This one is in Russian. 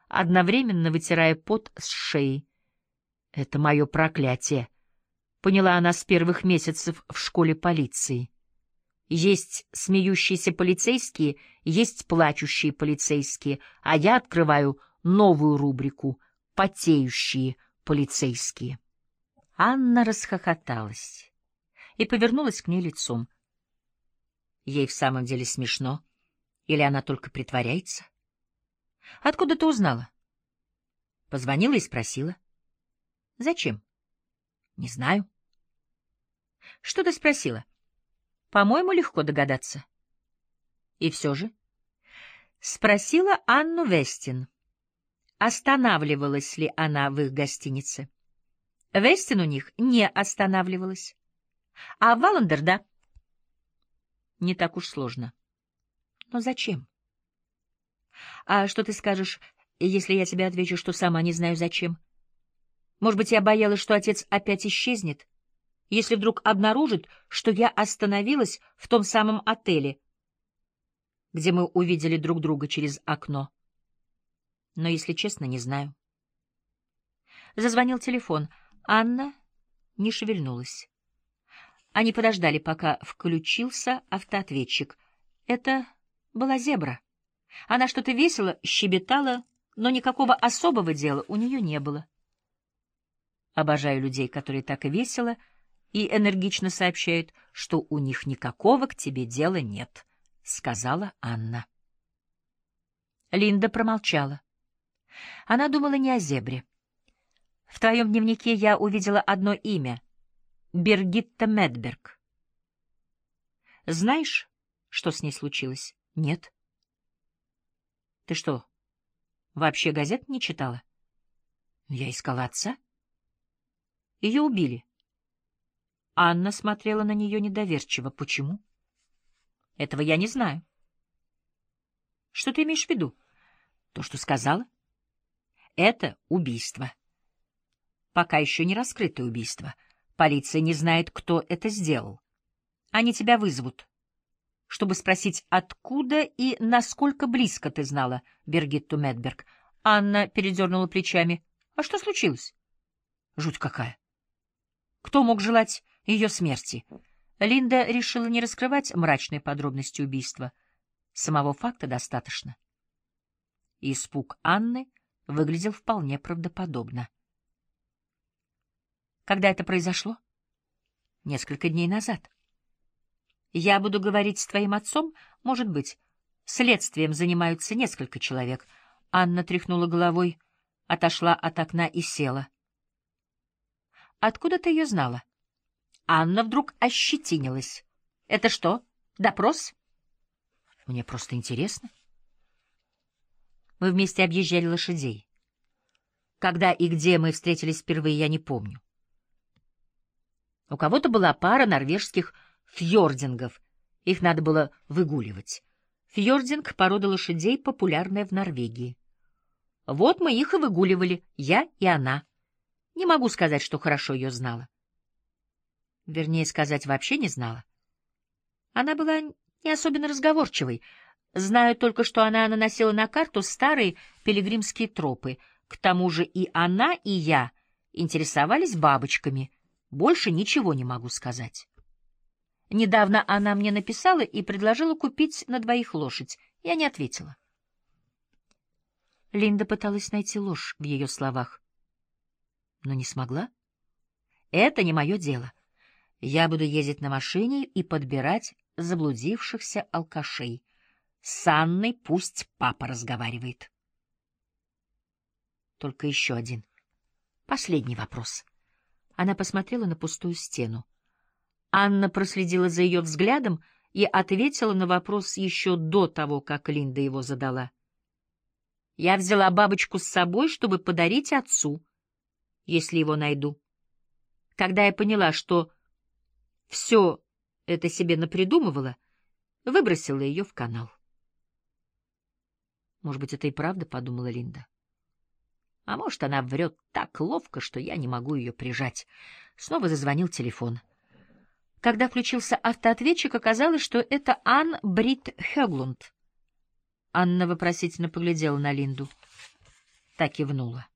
одновременно вытирая пот с шеи. «Это мое проклятие», — поняла она с первых месяцев в школе полиции. Есть смеющиеся полицейские, есть плачущие полицейские, а я открываю новую рубрику «Потеющие полицейские». Анна расхохоталась и повернулась к ней лицом. Ей в самом деле смешно, или она только притворяется? Откуда ты узнала? Позвонила и спросила. Зачем? Не знаю. Что ты спросила? По-моему, легко догадаться. И все же? Спросила Анну Вестин, останавливалась ли она в их гостинице. Вестин у них не останавливалась. А Валандер — да. Не так уж сложно. Но зачем? А что ты скажешь, если я тебе отвечу, что сама не знаю зачем? Может быть, я боялась, что отец опять исчезнет, если вдруг обнаружит, что я остановилась в том самом отеле, где мы увидели друг друга через окно. Но, если честно, не знаю. Зазвонил телефон. Анна не шевельнулась. Они подождали, пока включился автоответчик. Это была Зебра. Она что-то весело щебетала, но никакого особого дела у нее не было. Обожаю людей, которые так и весело и энергично сообщают, что у них никакого к тебе дела нет, — сказала Анна. Линда промолчала. Она думала не о Зебре. В твоем дневнике я увидела одно имя — Биргитта Медберг. Знаешь, что с ней случилось? Нет. Ты что, вообще газет не читала? Я искала отца. Ее убили. Анна смотрела на нее недоверчиво. Почему? Этого я не знаю. Что ты имеешь в виду? То, что сказала. Это убийство. Пока еще не раскрытое убийство. Полиция не знает, кто это сделал. Они тебя вызовут, чтобы спросить, откуда и насколько близко ты знала Биргитту Медберг. Анна передернула плечами. А что случилось? Жуть какая. Кто мог желать ее смерти? Линда решила не раскрывать мрачные подробности убийства. Самого факта достаточно. Испуг Анны выглядел вполне правдоподобно. Когда это произошло? Несколько дней назад. Я буду говорить с твоим отцом, может быть. Следствием занимаются несколько человек. Анна тряхнула головой, отошла от окна и села. Откуда ты ее знала? Анна вдруг ощетинилась. Это что, допрос? Мне просто интересно. Мы вместе объезжали лошадей. Когда и где мы встретились впервые, я не помню. У кого-то была пара норвежских фьордингов. Их надо было выгуливать. Фьординг — порода лошадей, популярная в Норвегии. Вот мы их и выгуливали, я и она. Не могу сказать, что хорошо ее знала. Вернее сказать, вообще не знала. Она была не особенно разговорчивой. Знаю только, что она наносила на карту старые пилигримские тропы. К тому же и она, и я интересовались бабочками. Больше ничего не могу сказать. Недавно она мне написала и предложила купить на двоих лошадь. Я не ответила. Линда пыталась найти ложь в ее словах, но не смогла. Это не мое дело. Я буду ездить на машине и подбирать заблудившихся алкашей. С Анной пусть папа разговаривает. Только еще один. Последний вопрос. Она посмотрела на пустую стену. Анна проследила за ее взглядом и ответила на вопрос еще до того, как Линда его задала. Я взяла бабочку с собой, чтобы подарить отцу, если его найду. Когда я поняла, что все это себе напридумывала, выбросила ее в канал. Может быть, это и правда, — подумала Линда. А может, она врет так ловко, что я не могу ее прижать. Снова зазвонил телефон. Когда включился автоответчик, оказалось, что это Анн-Брит Хёглунд. Анна вопросительно поглядела на Линду. Та кивнула.